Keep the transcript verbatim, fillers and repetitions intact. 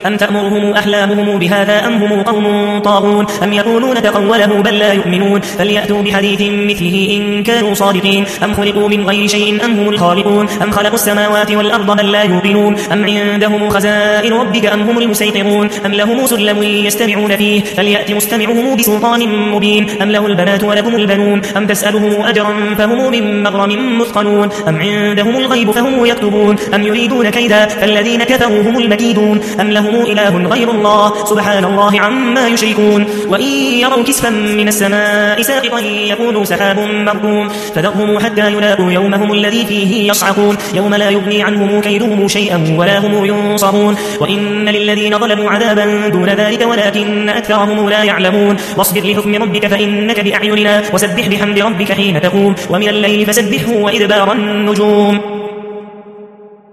أم تأمرهم أحلامهم بهذا أم هم قوم طاغون أم يقولون تقوله بل لا يؤمنون فليأتوا بحديث مثله إن كانوا صادقين أم خلقوا من غير شيء أم هم الخالقون أم خلقوا السماوات والأرض بل لا يوقنون أم عندهم خزائن ربك أم هم المسيطرون أم لهم سلم يستمعون فيه فليأت مستمعهم بسلطان مبين أم له البنات ولكم البنون أم تسألهم أجرا فهم من مغرم مثقلون أم عندهم الغيب فهم يكتبون أم يريدون كيدا فالذين كفروا هم المكيدون أم لهم إله غير الله سبحان الله عما يشركون وإن يروا كسفا من السماء ساقطا يقولوا سحاب مركوم فذرهم حتى يلاقوا يومهم الذي فيه يصعقون يوم لا يغني عنهم كيدهم شيئا ولا هم ينصرون وإن للذين ظلموا عذابا دون ذلك ولكن أكثرهم لا يعلمون واصبر لحكم ربك فإنك بأعيننا وسبح بحمد ربك حين تقوم ومن الليل فسبحه وإدبار النجوم